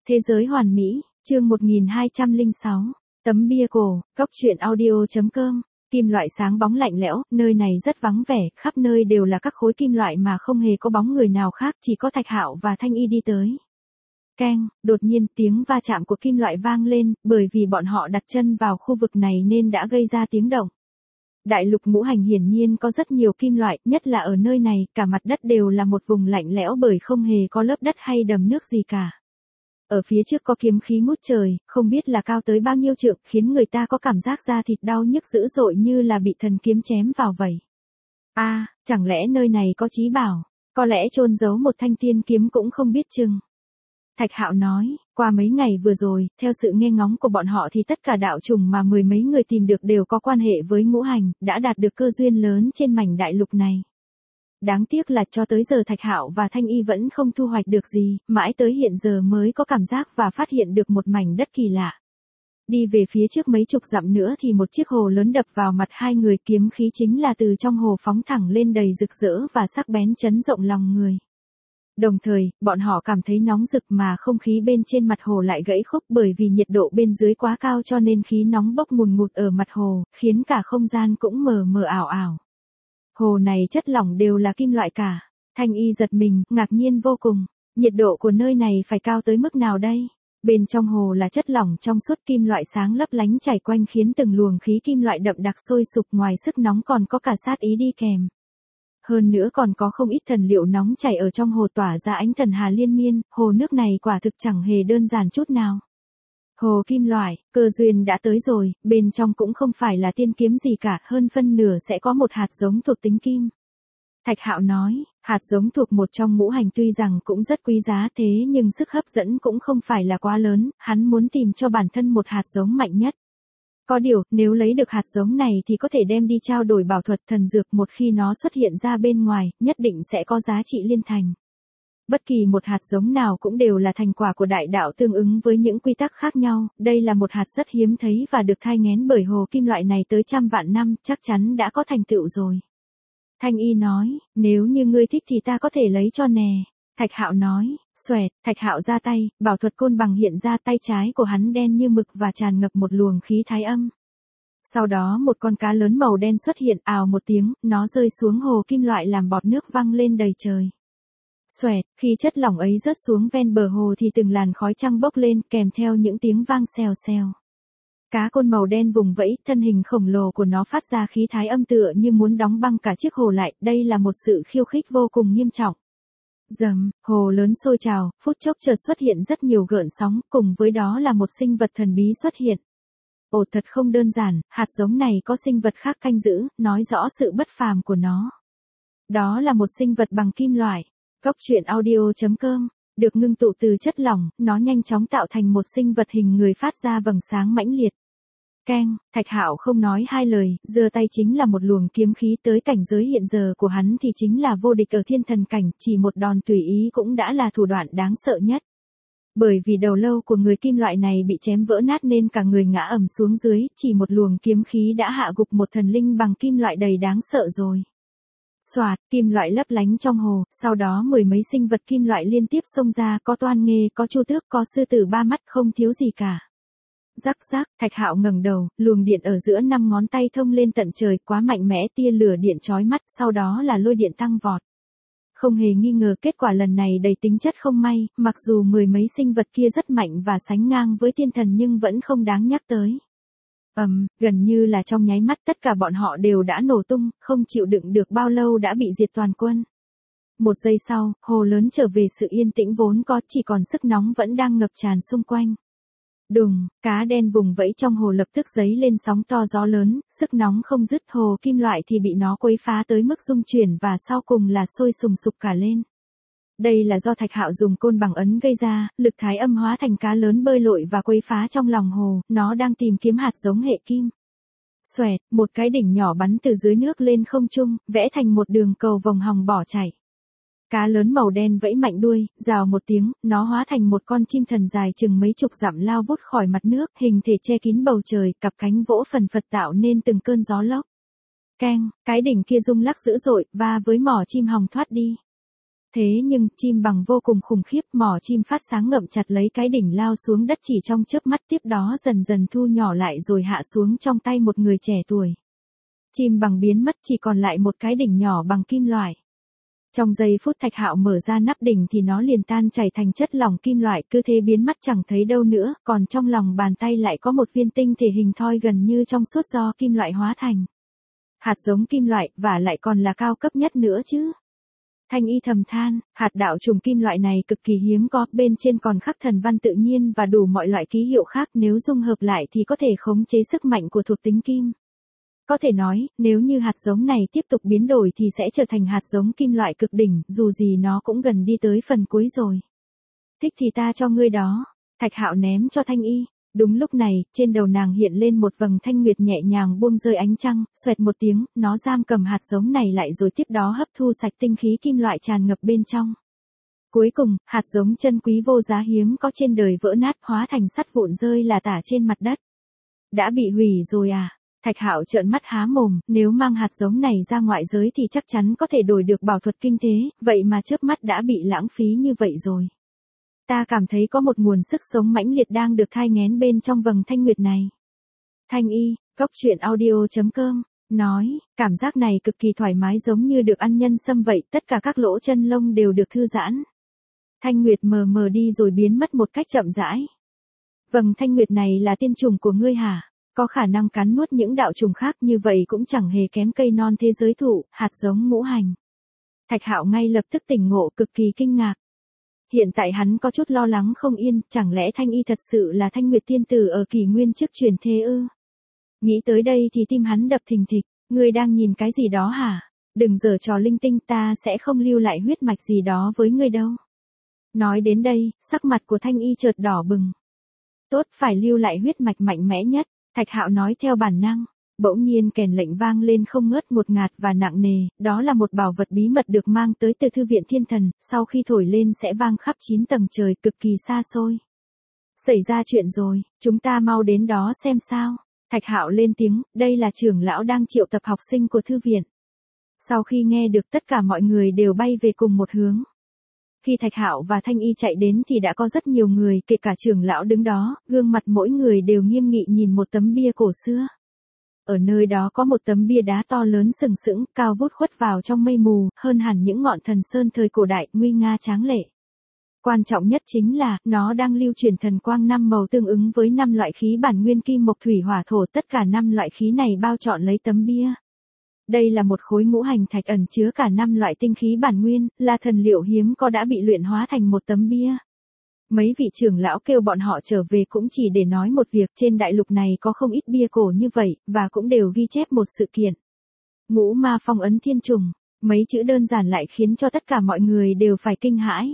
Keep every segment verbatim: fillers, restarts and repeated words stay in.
Thế giới hoàn mỹ, chương một nghìn hai trăm lẻ sáu, tấm bia cổ, góc truyện audio.com, kim loại sáng bóng lạnh lẽo, nơi này rất vắng vẻ, khắp nơi đều là các khối kim loại mà không hề có bóng người nào khác, chỉ có Thạch Hạo và Thanh Y đi tới. Keng, đột nhiên tiếng va chạm của kim loại vang lên, bởi vì bọn họ đặt chân vào khu vực này nên đã gây ra tiếng động. Đại lục ngũ hành hiển nhiên có rất nhiều kim loại, nhất là ở nơi này, cả mặt đất đều là một vùng lạnh lẽo bởi không hề có lớp đất hay đầm nước gì cả. Ở phía trước có kiếm khí ngút trời, không biết là cao tới bao nhiêu trượng, khiến người ta có cảm giác da thịt đau nhức dữ dội như là bị thần kiếm chém vào vậy. A, à, chẳng lẽ nơi này có chí bảo, có lẽ chôn giấu một thanh tiên kiếm cũng không biết chừng. Thạch Hạo nói, qua mấy ngày vừa rồi, theo sự nghe ngóng của bọn họ thì tất cả đạo chủng mà mười mấy người tìm được đều có quan hệ với ngũ hành, đã đạt được cơ duyên lớn trên mảnh đại lục này. Đáng tiếc là cho tới giờ Thạch Hạo và Thanh Y vẫn không thu hoạch được gì, mãi tới hiện giờ mới có cảm giác và phát hiện được một mảnh đất kỳ lạ. Đi về phía trước mấy chục dặm nữa thì một chiếc hồ lớn đập vào mặt hai người, kiếm khí chính là từ trong hồ phóng thẳng lên đầy rực rỡ và sắc bén chấn động lòng người. Đồng thời, bọn họ cảm thấy nóng rực mà không khí bên trên mặt hồ lại gãy khúc bởi vì nhiệt độ bên dưới quá cao cho nên khí nóng bốc ngùn ngụt ở mặt hồ, khiến cả không gian cũng mờ mờ ảo ảo. Hồ này chất lỏng đều là kim loại cả. Thanh Y giật mình, ngạc nhiên vô cùng. Nhiệt độ của nơi này phải cao tới mức nào đây? Bên trong hồ là chất lỏng trong suốt kim loại sáng lấp lánh chảy quanh khiến từng luồng khí kim loại đậm đặc sôi sục, ngoài sức nóng còn có cả sát ý đi kèm. Hơn nữa còn có không ít thần liệu nóng chảy ở trong hồ tỏa ra ánh thần hà liên miên, hồ nước này quả thực chẳng hề đơn giản chút nào. Hồ kim loại, cơ duyên đã tới rồi, bên trong cũng không phải là tiên kiếm gì cả, hơn phân nửa sẽ có một hạt giống thuộc tính kim. Thạch Hạo nói, hạt giống thuộc một trong ngũ hành tuy rằng cũng rất quý giá thế nhưng sức hấp dẫn cũng không phải là quá lớn, hắn muốn tìm cho bản thân một hạt giống mạnh nhất. Có điều, nếu lấy được hạt giống này thì có thể đem đi trao đổi bảo thuật thần dược, một khi nó xuất hiện ra bên ngoài, nhất định sẽ có giá trị liên thành. Bất kỳ một hạt giống nào cũng đều là thành quả của đại đạo tương ứng với những quy tắc khác nhau, đây là một hạt rất hiếm thấy và được thai nghén bởi hồ kim loại này tới trăm vạn năm, chắc chắn đã có thành tựu rồi. Thanh Y nói, nếu như ngươi thích thì ta có thể lấy cho nè. Thạch Hạo nói, xoẹt, Thạch Hạo ra tay, bảo thuật côn bằng hiện ra, tay trái của hắn đen như mực và tràn ngập một luồng khí thái âm. Sau đó một con cá lớn màu đen xuất hiện, ào một tiếng, nó rơi xuống hồ kim loại làm bọt nước văng lên đầy trời. Xoẹt, khi chất lỏng ấy rớt xuống ven bờ hồ thì từng làn khói trắng bốc lên kèm theo những tiếng vang xèo xèo. Cá côn màu đen vùng vẫy, thân hình khổng lồ của nó phát ra khí thái âm tựa như muốn đóng băng cả chiếc hồ lại, đây là một sự khiêu khích vô cùng nghiêm trọng. Dầm, hồ lớn sôi trào, phút chốc chợt xuất hiện rất nhiều gợn sóng, cùng với đó là một sinh vật thần bí xuất hiện. Ồ, thật không đơn giản, hạt giống này có sinh vật khác canh giữ, nói rõ sự bất phàm của nó. Đó là một sinh vật bằng kim loại. Góc truyện audio.com, được ngưng tụ từ chất lỏng, nó nhanh chóng tạo thành một sinh vật hình người phát ra vầng sáng mãnh liệt. Keng, Thạch Hạo không nói hai lời, giơ tay chính là một luồng kiếm khí, tới cảnh giới hiện giờ của hắn thì chính là vô địch ở thiên thần cảnh, chỉ một đòn tùy ý cũng đã là thủ đoạn đáng sợ nhất. Bởi vì đầu lâu của người kim loại này bị chém vỡ nát nên cả người ngã ầm xuống dưới, chỉ một luồng kiếm khí đã hạ gục một thần linh bằng kim loại đầy đáng sợ rồi. Xoạt, kim loại lấp lánh trong hồ, sau đó mười mấy sinh vật kim loại liên tiếp xông ra, có toan nghê, có chu tước, có sư tử ba mắt, không thiếu gì cả. Rắc rắc, Thạch Hạo ngẩng đầu, luồng điện ở giữa năm ngón tay thông lên tận trời, quá mạnh mẽ, tia lửa điện chói mắt, sau đó là lôi điện tăng vọt. Không hề nghi ngờ kết quả lần này đầy tính chất không may, mặc dù mười mấy sinh vật kia rất mạnh và sánh ngang với thiên thần nhưng vẫn không đáng nhắc tới. Ầm, um, gần như là trong nháy mắt tất cả bọn họ đều đã nổ tung, không chịu đựng được bao lâu đã bị diệt toàn quân. Một giây sau, hồ lớn trở về sự yên tĩnh vốn có, chỉ còn sức nóng vẫn đang ngập tràn xung quanh. Đùng, cá đen vùng vẫy trong hồ lập tức giấy lên sóng to gió lớn, sức nóng không dứt, hồ kim loại thì bị nó quấy phá tới mức rung chuyển và sau cùng là sôi sùng sục cả lên. Đây là do Thạch Hạo dùng côn bằng ấn gây ra, lực thái âm hóa thành cá lớn bơi lội và quấy phá trong lòng hồ, nó đang tìm kiếm hạt giống hệ kim. Xoẹt, một cái đỉnh nhỏ bắn từ dưới nước lên không trung, vẽ thành một đường cầu vòng hòng bỏ chạy. Cá lớn màu đen vẫy mạnh đuôi, rào một tiếng, nó hóa thành một con chim thần dài chừng mấy chục dặm lao vút khỏi mặt nước, hình thể che kín bầu trời, cặp cánh vỗ phần phật tạo nên từng cơn gió lốc. Keng, cái đỉnh kia rung lắc dữ dội, va với mỏ chim hòng thoát đi. Thế nhưng, chim bằng vô cùng khủng khiếp, mỏ chim phát sáng ngậm chặt lấy cái đỉnh lao xuống đất chỉ trong chớp mắt, tiếp đó dần dần thu nhỏ lại rồi hạ xuống trong tay một người trẻ tuổi. Chim bằng biến mất, chỉ còn lại một cái đỉnh nhỏ bằng kim loại. Trong giây phút Thạch Hạo mở ra nắp đỉnh thì nó liền tan chảy thành chất lỏng kim loại, cứ thế biến mất chẳng thấy đâu nữa, còn trong lòng bàn tay lại có một viên tinh thể hình thoi gần như trong suốt do kim loại hóa thành. Hạt giống kim loại, và lại còn là cao cấp nhất nữa chứ. Thanh Y thầm than, hạt đạo trùng kim loại này cực kỳ hiếm có, bên trên còn khắc thần văn tự nhiên và đủ mọi loại ký hiệu khác, nếu dung hợp lại thì có thể khống chế sức mạnh của thuộc tính kim. Có thể nói, nếu như hạt giống này tiếp tục biến đổi thì sẽ trở thành hạt giống kim loại cực đỉnh, dù gì nó cũng gần đi tới phần cuối rồi. Thích thì ta cho ngươi đó. Thạch Hạo ném cho Thanh Y. Đúng lúc này, trên đầu nàng hiện lên một vầng thanh nguyệt nhẹ nhàng buông rơi ánh trăng, xoẹt một tiếng, nó giam cầm hạt giống này lại rồi tiếp đó hấp thu sạch tinh khí kim loại tràn ngập bên trong. Cuối cùng, hạt giống chân quý vô giá hiếm có trên đời vỡ nát, hóa thành sắt vụn rơi là tả trên mặt đất. Đã bị hủy rồi à? Thạch Hạo trợn mắt há mồm, nếu mang hạt giống này ra ngoại giới thì chắc chắn có thể đổi được bảo thuật kinh tế, vậy mà chớp mắt đã bị lãng phí như vậy rồi. Ta cảm thấy có một nguồn sức sống mãnh liệt đang được thai nghén bên trong vầng thanh nguyệt này. Thanh Y, góc truyện audio chấm com, nói, cảm giác này cực kỳ thoải mái giống như được ăn nhân sâm vậy, tất cả các lỗ chân lông đều được thư giãn. Thanh nguyệt mờ mờ đi rồi biến mất một cách chậm rãi. Vầng thanh nguyệt này là tiên trùng của ngươi hả? Có khả năng cắn nuốt những đạo trùng khác, như vậy cũng chẳng hề kém cây non thế giới thụ, hạt giống ngũ hành. Thạch Hạo ngay lập tức tỉnh ngộ, cực kỳ kinh ngạc. Hiện tại hắn có chút lo lắng không yên, chẳng lẽ Thanh Y thật sự là Thanh Nguyệt tiên tử ở kỷ nguyên trước truyền thế ư? Nghĩ tới đây thì tim hắn đập thình thịch, ngươi đang nhìn cái gì đó hả? Đừng giở trò linh tinh, ta sẽ không lưu lại huyết mạch gì đó với ngươi đâu. Nói đến đây, sắc mặt của Thanh Y chợt đỏ bừng. Tốt, phải lưu lại huyết mạch mạnh mẽ nhất. Thạch Hạo nói theo bản năng, bỗng nhiên kèn lệnh vang lên không ngớt một ngạt và nặng nề, đó là một bảo vật bí mật được mang tới từ thư viện thiên thần, sau khi thổi lên sẽ vang khắp chín tầng trời, cực kỳ xa xôi. Xảy ra chuyện rồi, chúng ta mau đến đó xem sao. Thạch Hạo lên tiếng, đây là trưởng lão đang triệu tập học sinh của thư viện. Sau khi nghe được tất cả mọi người đều bay về cùng một hướng. Khi Thạch Hạo và Thanh Y chạy đến thì đã có rất nhiều người, kể cả trưởng lão đứng đó, gương mặt mỗi người đều nghiêm nghị nhìn một tấm bia cổ xưa. Ở nơi đó có một tấm bia đá to lớn sừng sững, cao vút khuất vào trong mây mù, hơn hẳn những ngọn thần sơn thời cổ đại, nguy nga tráng lệ. Quan trọng nhất chính là, nó đang lưu truyền thần quang năm màu tương ứng với năm loại khí bản nguyên kim mộc thủy hỏa thổ, tất cả năm loại khí này bao trọn lấy tấm bia. Đây là một khối ngũ hành thạch ẩn chứa cả năm loại tinh khí bản nguyên, là thần liệu hiếm có đã bị luyện hóa thành một tấm bia. Mấy vị trưởng lão kêu bọn họ trở về cũng chỉ để nói một việc, trên đại lục này có không ít bia cổ như vậy, và cũng đều ghi chép một sự kiện. Ngũ ma phong ấn thiên trùng, mấy chữ đơn giản lại khiến cho tất cả mọi người đều phải kinh hãi.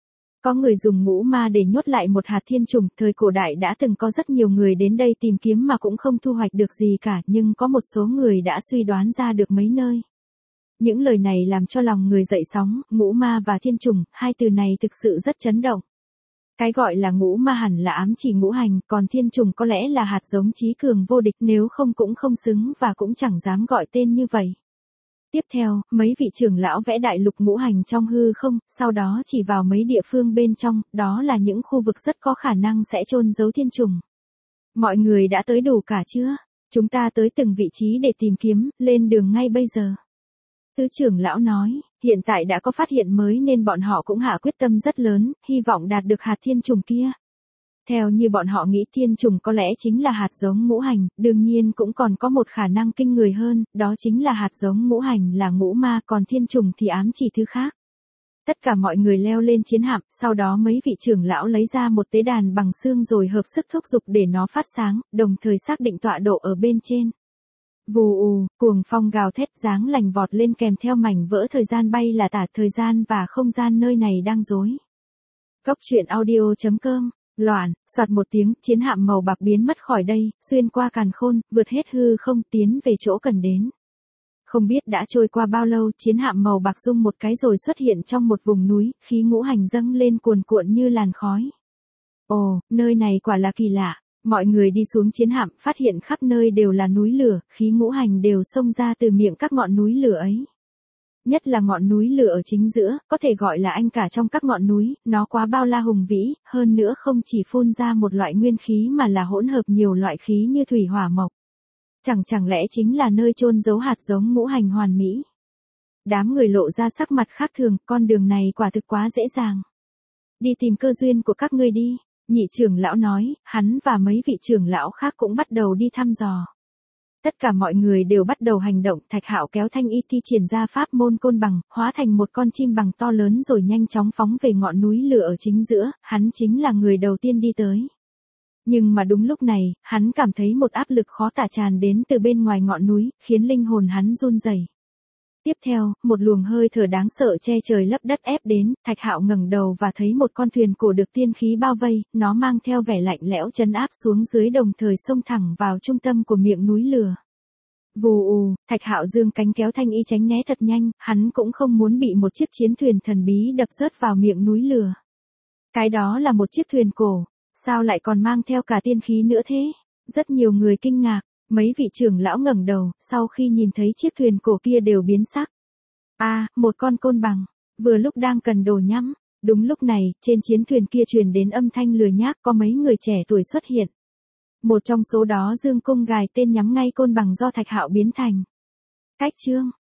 Có người dùng ngũ ma để nhốt lại một hạt thiên trùng, thời cổ đại đã từng có rất nhiều người đến đây tìm kiếm mà cũng không thu hoạch được gì cả, nhưng có một số người đã suy đoán ra được mấy nơi. Những lời này làm cho lòng người dậy sóng, ngũ ma và thiên trùng, hai từ này thực sự rất chấn động. Cái gọi là ngũ ma hẳn là ám chỉ ngũ hành, còn thiên trùng có lẽ là hạt giống trí cường vô địch, nếu không cũng không xứng và cũng chẳng dám gọi tên như vậy. Tiếp theo, mấy vị trưởng lão vẽ đại lục ngũ hành trong hư không, sau đó chỉ vào mấy địa phương bên trong, đó là những khu vực rất có khả năng sẽ chôn giấu thiên trùng. Mọi người đã tới đủ cả chưa? Chúng ta tới từng vị trí để tìm kiếm, lên đường ngay bây giờ. Tứ trưởng lão nói, hiện tại đã có phát hiện mới nên bọn họ cũng hạ quyết tâm rất lớn, hy vọng đạt được hạt thiên trùng kia. Theo như bọn họ nghĩ thiên trùng có lẽ chính là hạt giống ngũ hành, đương nhiên cũng còn có một khả năng kinh người hơn, đó chính là hạt giống ngũ hành là ngũ ma, còn thiên trùng thì ám chỉ thứ khác. Tất cả mọi người leo lên chiến hạm, sau đó mấy vị trưởng lão lấy ra một tế đàn bằng xương rồi hợp sức thúc giục để nó phát sáng, đồng thời xác định tọa độ ở bên trên. Vù ù, cuồng phong gào thét dáng lành vọt lên kèm theo mảnh vỡ thời gian bay là tả, thời gian và không gian nơi này đang rối. Góc truyện audio chấm com. Loạn, soạt một tiếng, chiến hạm màu bạc biến mất khỏi đây, xuyên qua càn khôn, vượt hết hư không, tiến về chỗ cần đến. Không biết đã trôi qua bao lâu, chiến hạm màu bạc rung một cái rồi xuất hiện trong một vùng núi, khí ngũ hành dâng lên cuồn cuộn như làn khói. Ồ, nơi này quả là kỳ lạ. Mọi người đi xuống chiến hạm, phát hiện khắp nơi đều là núi lửa, khí ngũ hành đều xông ra từ miệng các ngọn núi lửa ấy. Nhất là ngọn núi lửa ở chính giữa, có thể gọi là anh cả trong các ngọn núi, nó quá bao la hùng vĩ, hơn nữa không chỉ phun ra một loại nguyên khí mà là hỗn hợp nhiều loại khí như thủy hỏa mộc. Chẳng chẳng lẽ chính là nơi chôn giấu hạt giống ngũ hành hoàn mỹ. Đám người lộ ra sắc mặt khác thường, con đường này quả thực quá dễ dàng. Đi tìm cơ duyên của các ngươi đi, nhị trưởng lão nói, hắn và mấy vị trưởng lão khác cũng bắt đầu đi thăm dò. Tất cả mọi người đều bắt đầu hành động, Thạch Hạo kéo Thanh Y thi triển ra pháp môn côn bằng, hóa thành một con chim bằng to lớn rồi nhanh chóng phóng về ngọn núi lửa ở chính giữa, hắn chính là người đầu tiên đi tới. Nhưng mà đúng lúc này, hắn cảm thấy một áp lực khó tả tràn đến từ bên ngoài ngọn núi, khiến linh hồn hắn run rẩy. Tiếp theo, một luồng hơi thở đáng sợ che trời lấp đất ép đến, Thạch Hạo ngẩng đầu và thấy một con thuyền cổ được tiên khí bao vây, nó mang theo vẻ lạnh lẽo trấn áp xuống dưới đồng thời xông thẳng vào trung tâm của miệng núi lửa. Vù ù, Thạch Hạo dương cánh kéo Thanh Y tránh né thật nhanh, hắn cũng không muốn bị một chiếc chiến thuyền thần bí đập rớt vào miệng núi lửa. Cái đó là một chiếc thuyền cổ, sao lại còn mang theo cả tiên khí nữa thế? Rất nhiều người kinh ngạc. Mấy vị trưởng lão ngẩng đầu, sau khi nhìn thấy chiếc thuyền cổ kia đều biến sắc. A, à, một con côn bằng, vừa lúc đang cần đồ nhắm. Đúng lúc này, trên chiến thuyền kia truyền đến âm thanh lười nhác, có mấy người trẻ tuổi xuất hiện. Một trong số đó giương cung gài tên nhắm ngay côn bằng do Thạch Hạo biến thành. Cách chương